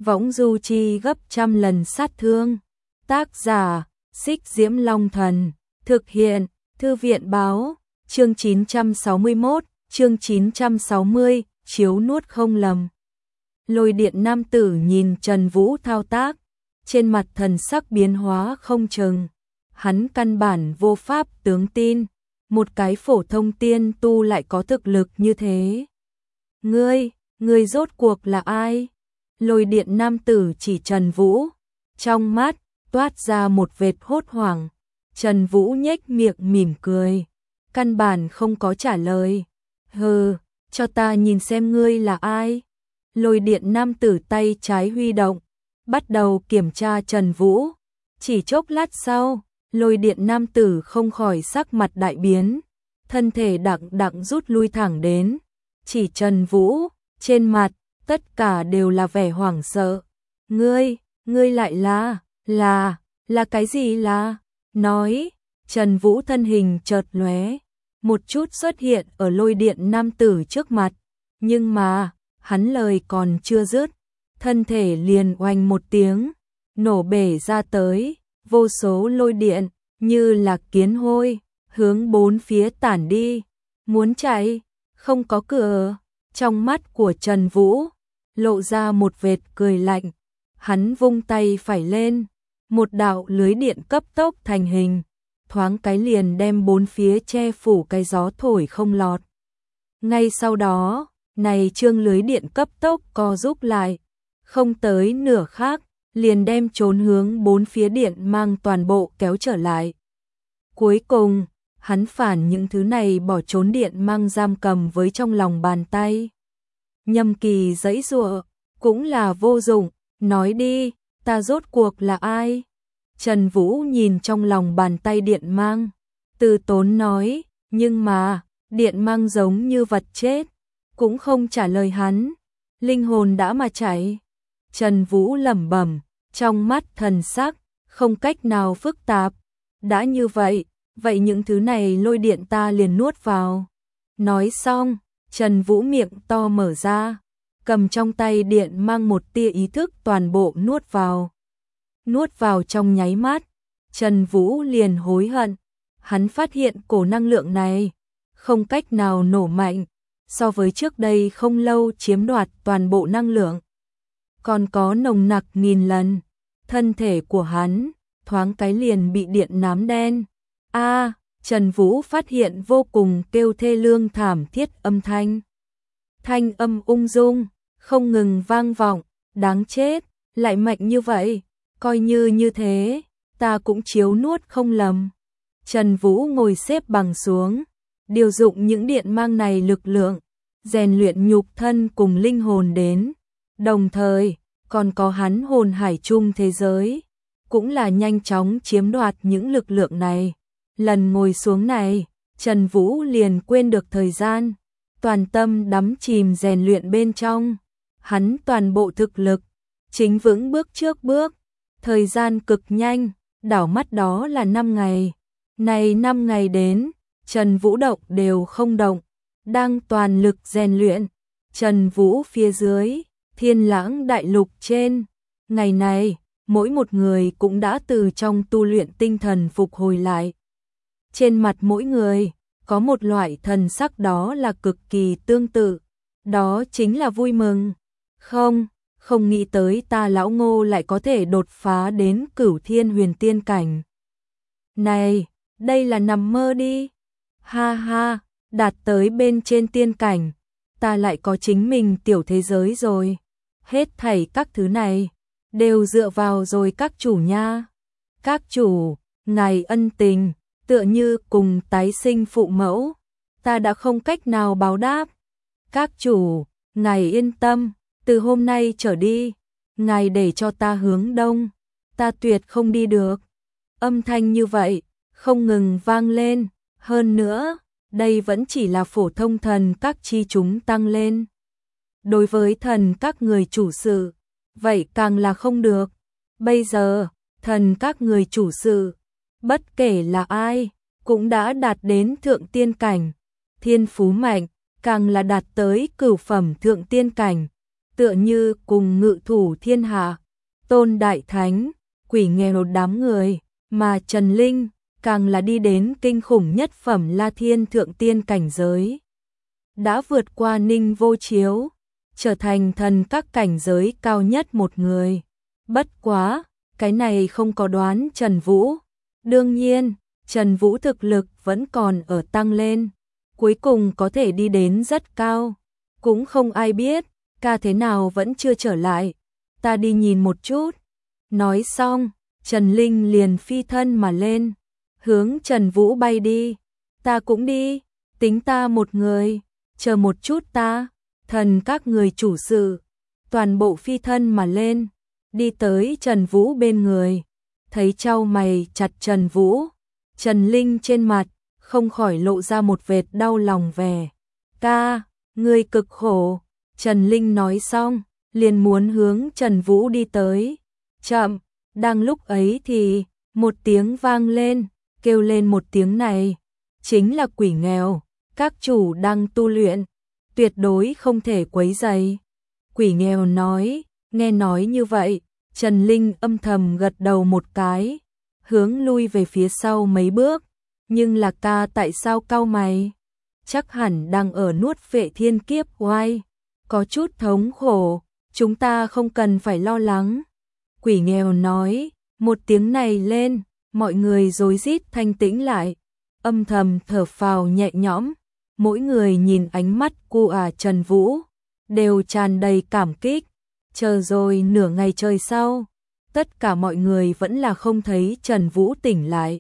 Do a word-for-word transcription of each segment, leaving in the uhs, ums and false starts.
võng du chi gấp trăm lần sát thương. Tác giả, Xích Diễm Long Thần. Thực hiện, Thư viện Báo. Chương chín trăm sáu mươi mốt, chương chín trăm sáu mươi, chiếu nuốt không lầm. Lôi điện nam tử nhìn Trần Vũ thao tác, trên mặt thần sắc biến hóa không chừng. Hắn căn bản vô pháp tướng tin, một cái phổ thông tiên tu lại có thực lực như thế. Ngươi, ngươi rốt cuộc là ai? Lôi điện nam tử chỉ Trần Vũ, trong mắt toát ra một vệt hốt hoảng. Trần Vũ nhếch miệng mỉm cười, căn bản không có trả lời. Hừ, cho ta nhìn xem ngươi là ai. Lôi điện nam tử tay trái huy động, bắt đầu kiểm tra Trần Vũ. Chỉ chốc lát sau, lôi điện nam tử không khỏi sắc mặt đại biến, thân thể đặng đặng rút lui thẳng đến. Chỉ Trần Vũ, trên mặt, tất cả đều là vẻ hoảng sợ. Ngươi, ngươi lại là, là, là cái gì là? Nói, Trần Vũ thân hình chợt lóe, một chút xuất hiện ở lôi điện nam tử trước mặt. Nhưng mà, hắn lời còn chưa dứt, thân thể liền oanh một tiếng, nổ bể ra tới, vô số lôi điện, như là kiến hôi, hướng bốn phía tản đi. Muốn chạy, không có cửa. Trong mắt của Trần Vũ, lộ ra một vệt cười lạnh. Hắn vung tay phải lên, một đạo lưới điện cấp tốc thành hình, thoáng cái liền đem bốn phía che phủ cái gió thổi không lọt. Ngay sau đó, này chương lưới điện cấp tốc co rút lại, không tới nửa khắc, liền đem trốn hướng bốn phía điện mang toàn bộ kéo trở lại. Cuối cùng, hắn phản những thứ này bỏ trốn điện mang giam cầm với trong lòng bàn tay. Nhâm Kỳ giãy giụa, cũng là vô dụng, nói đi, ta rốt cuộc là ai? Trần Vũ nhìn trong lòng bàn tay điện mang, từ tốn nói, nhưng mà, điện mang giống như vật chết, cũng không trả lời hắn, linh hồn đã mà chạy. Trần Vũ lẩm bẩm, trong mắt thần sắc, không cách nào phức tạp. Đã như vậy, vậy những thứ này lôi điện ta liền nuốt vào. Nói xong, Trần Vũ miệng to mở ra, cầm trong tay điện mang một tia ý thức toàn bộ nuốt vào. Nuốt vào trong nháy mắt, Trần Vũ liền hối hận. Hắn phát hiện cổ năng lượng này không cách nào nổ mạnh, so với trước đây không lâu chiếm đoạt toàn bộ năng lượng, còn có nồng nặc nghìn lần. Thân thể của hắn thoáng cái liền bị điện nám đen. A, à, Trần Vũ phát hiện vô cùng kêu thê lương thảm thiết âm thanh. Thanh âm ung dung, không ngừng vang vọng, đáng chết, lại mạnh như vậy, coi như như thế, ta cũng chiếu nuốt không lầm. Trần Vũ ngồi xếp bằng xuống, điều dụng những điện mang này lực lượng, rèn luyện nhục thân cùng linh hồn đến, đồng thời, còn có hắn hồn hải chung thế giới, cũng là nhanh chóng chiếm đoạt những lực lượng này. Lần ngồi xuống này, Trần Vũ liền quên được thời gian, toàn tâm đắm chìm rèn luyện bên trong. Hắn toàn bộ thực lực, chính vững bước trước bước, thời gian cực nhanh, đảo mắt đó là năm ngày. Này năm ngày đến, Trần Vũ động đều không động, đang toàn lực rèn luyện. Trần Vũ phía dưới, Thiên Lãng đại lục trên, ngày này, mỗi một người cũng đã từ trong tu luyện tinh thần phục hồi lại. Trên mặt mỗi người, có một loại thần sắc đó là cực kỳ tương tự, đó chính là vui mừng. Không, không nghĩ tới ta lão Ngô lại có thể đột phá đến Cửu Thiên Huyền Tiên cảnh. Này, đây là nằm mơ đi. Ha ha, đạt tới bên trên tiên cảnh, ta lại có chính mình tiểu thế giới rồi. Hết thảy các thứ này đều dựa vào rồi các chủ nha. Các chủ, ngài ân tình, tựa như cùng tái sinh phụ mẫu, ta đã không cách nào báo đáp. Các chủ, ngài yên tâm, từ hôm nay trở đi, ngài để cho ta hướng đông, ta tuyệt không đi được. Âm thanh như vậy, không ngừng vang lên, hơn nữa, đây vẫn chỉ là phổ thông thần các chi chúng tăng lên. Đối với thần các người chủ sự, vậy càng là không được. Bây giờ, thần các người chủ sự, bất kể là ai, cũng đã đạt đến thượng tiên cảnh, thiên phú mạnh, càng là đạt tới cửu phẩm thượng tiên cảnh. tựa như cùng ngự thủ thiên hạ, tôn đại thánh, quỷ nghèo đám người, mà Trần Linh càng là đi đến kinh khủng nhất phẩm La Thiên thượng tiên cảnh giới. Đã vượt qua Ninh Vô Chiếu, trở thành thần các cảnh giới cao nhất một người. Bất quá, cái này không có đoán Trần Vũ. Đương nhiên, Trần Vũ thực lực vẫn còn ở tăng lên, cuối cùng có thể đi đến rất cao. Cũng không ai biết, ca thế nào vẫn chưa trở lại. Ta đi nhìn một chút. Nói xong, Trần Linh liền phi thân mà lên, hướng Trần Vũ bay đi. Ta cũng đi, tính ta một người, chờ một chút ta, thần các người chủ sự. Toàn bộ phi thân mà lên, đi tới Trần Vũ bên người, thấy chau mày chặt Trần Vũ. Trần Linh trên mặt không khỏi lộ ra một vệt đau lòng vẻ. Ca, ngươi cực khổ. Trần Linh nói xong, liền muốn hướng Trần Vũ đi tới. Chậm, đang lúc ấy thì một tiếng vang lên, kêu lên một tiếng này, chính là quỷ nghèo, các chủ đang tu luyện, tuyệt đối không thể quấy rầy. Quỷ nghèo nói, nghe nói như vậy, Trần Linh âm thầm gật đầu một cái, hướng lui về phía sau mấy bước, nhưng là ca tại sao cau mày? Chắc hẳn đang ở nuốt Phệ Thiên Kiếp oai, có chút thống khổ, chúng ta không cần phải lo lắng. Quỷ nghèo nói, một tiếng này lên, mọi người rối rít thanh tĩnh lại, âm thầm thở phào nhẹ nhõm, mỗi người nhìn ánh mắt cu à Trần Vũ, đều tràn đầy cảm kích. Chờ rồi nửa ngày trời sau, tất cả mọi người vẫn là không thấy Trần Vũ tỉnh lại.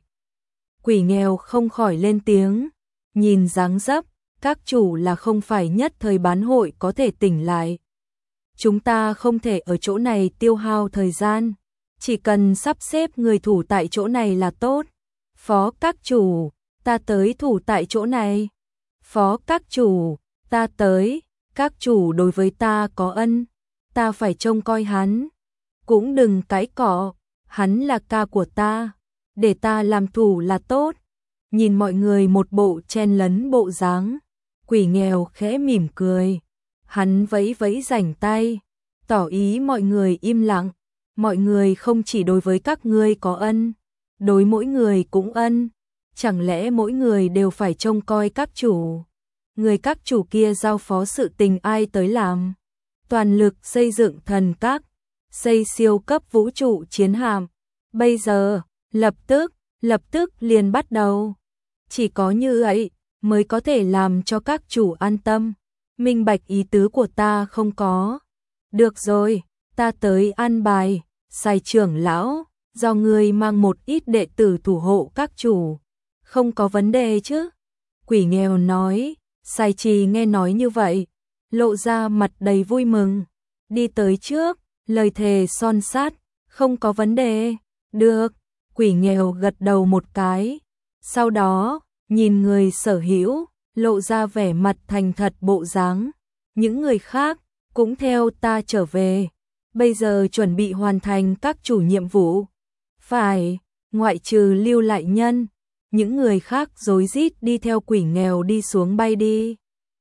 Quỷ nghèo không khỏi lên tiếng, nhìn dáng dấp, các chủ là không phải nhất thời bán hội có thể tỉnh lại. Chúng ta không thể ở chỗ này tiêu hao thời gian, chỉ cần sắp xếp người thủ tại chỗ này là tốt. Phó các chủ, ta tới thủ tại chỗ này. Phó các chủ, ta tới, các chủ đối với ta có ân, ta phải trông coi hắn. Cũng đừng cãi cọ, hắn là ca của ta, để ta làm thủ là tốt. Nhìn mọi người một bộ chen lấn bộ dáng, quỷ nghèo khẽ mỉm cười. Hắn vẫy vẫy rảnh tay, tỏ ý mọi người im lặng. Mọi người không chỉ đối với các ngươi có ân, đối mỗi người cũng ân. Chẳng lẽ mỗi người đều phải trông coi các chủ? Người các chủ kia giao phó sự tình ai tới làm? Toàn lực xây dựng thần các, xây siêu cấp vũ trụ chiến hạm. Bây giờ, lập tức, lập tức liền bắt đầu. Chỉ có như vậy mới có thể làm cho các chủ an tâm. Minh bạch ý tứ của ta không có. Được rồi, ta tới an bài, Sai trưởng lão, do ngươi mang một ít đệ tử thủ hộ các chủ. Không có vấn đề chứ? Quỷ nghèo nói. Sai Trì nghe nói như vậy, lộ ra mặt đầy vui mừng, đi tới trước, lời thề son sát, không có vấn đề. Được, quỷ nghèo gật đầu một cái, sau đó nhìn người sở hữu, lộ ra vẻ mặt thành thật bộ dáng. Những người khác cũng theo ta trở về, bây giờ chuẩn bị hoàn thành các chủ nhiệm vụ. Phải, ngoại trừ Lưu Lại Nhân, những người khác rối rít đi theo quỷ nghèo đi xuống bay đi.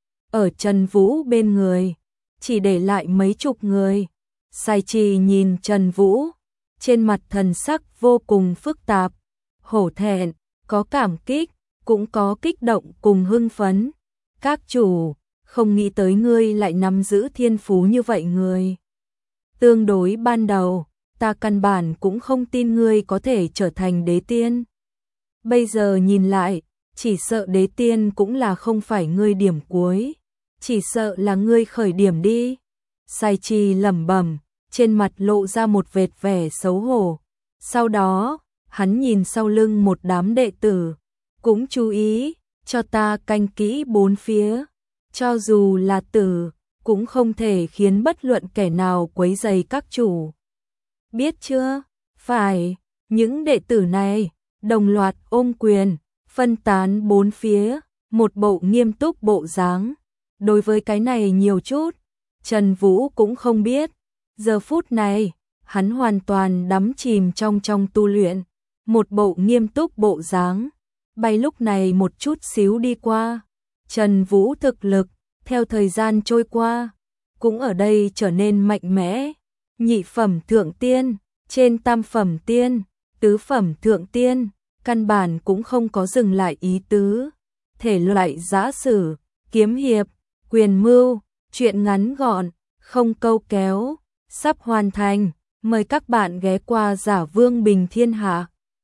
Ở Trần Vũ bên người, chỉ để lại mấy chục người. Sai Trì nhìn Trần Vũ, trên mặt thần sắc vô cùng phức tạp, hổ thẹn, có cảm kích, cũng có kích động cùng hưng phấn. Các chủ, không nghĩ tới ngươi lại nắm giữ thiên phú như vậy người. Tương đối ban đầu, ta căn bản cũng không tin ngươi có thể trở thành đế tiên. Bây giờ nhìn lại, chỉ sợ đế tiên cũng là không phải ngươi điểm cuối, chỉ sợ là ngươi khởi điểm đi. Sai Trì lẩm bẩm, trên mặt lộ ra một vệt vẻ xấu hổ. Sau đó, hắn nhìn sau lưng một đám đệ tử, cũng chú ý, cho ta canh kỹ bốn phía, cho dù là tử, cũng không thể khiến bất luận kẻ nào quấy rầy các chủ. Biết chưa? Phải, những đệ tử này đồng loạt ôm quyền, phân tán bốn phía, một bộ nghiêm túc bộ dáng. Đối với cái này nhiều chút, Trần Vũ cũng không biết. Giờ phút này, hắn hoàn toàn đắm chìm trong trong tu luyện, một bộ nghiêm túc bộ dáng. Bay lúc này một chút xíu đi qua. Trần Vũ thực lực, theo thời gian trôi qua, cũng ở đây trở nên mạnh mẽ. Nhị phẩm thượng tiên, trên tam phẩm tiên, tứ phẩm thượng tiên, căn bản cũng không có dừng lại ý tứ. Thể loại giã sử, kiếm hiệp, quyền mưu, truyện ngắn gọn, không câu kéo, sắp hoàn thành. Mời các bạn ghé qua Giả Vương Bình Thiên Hạ.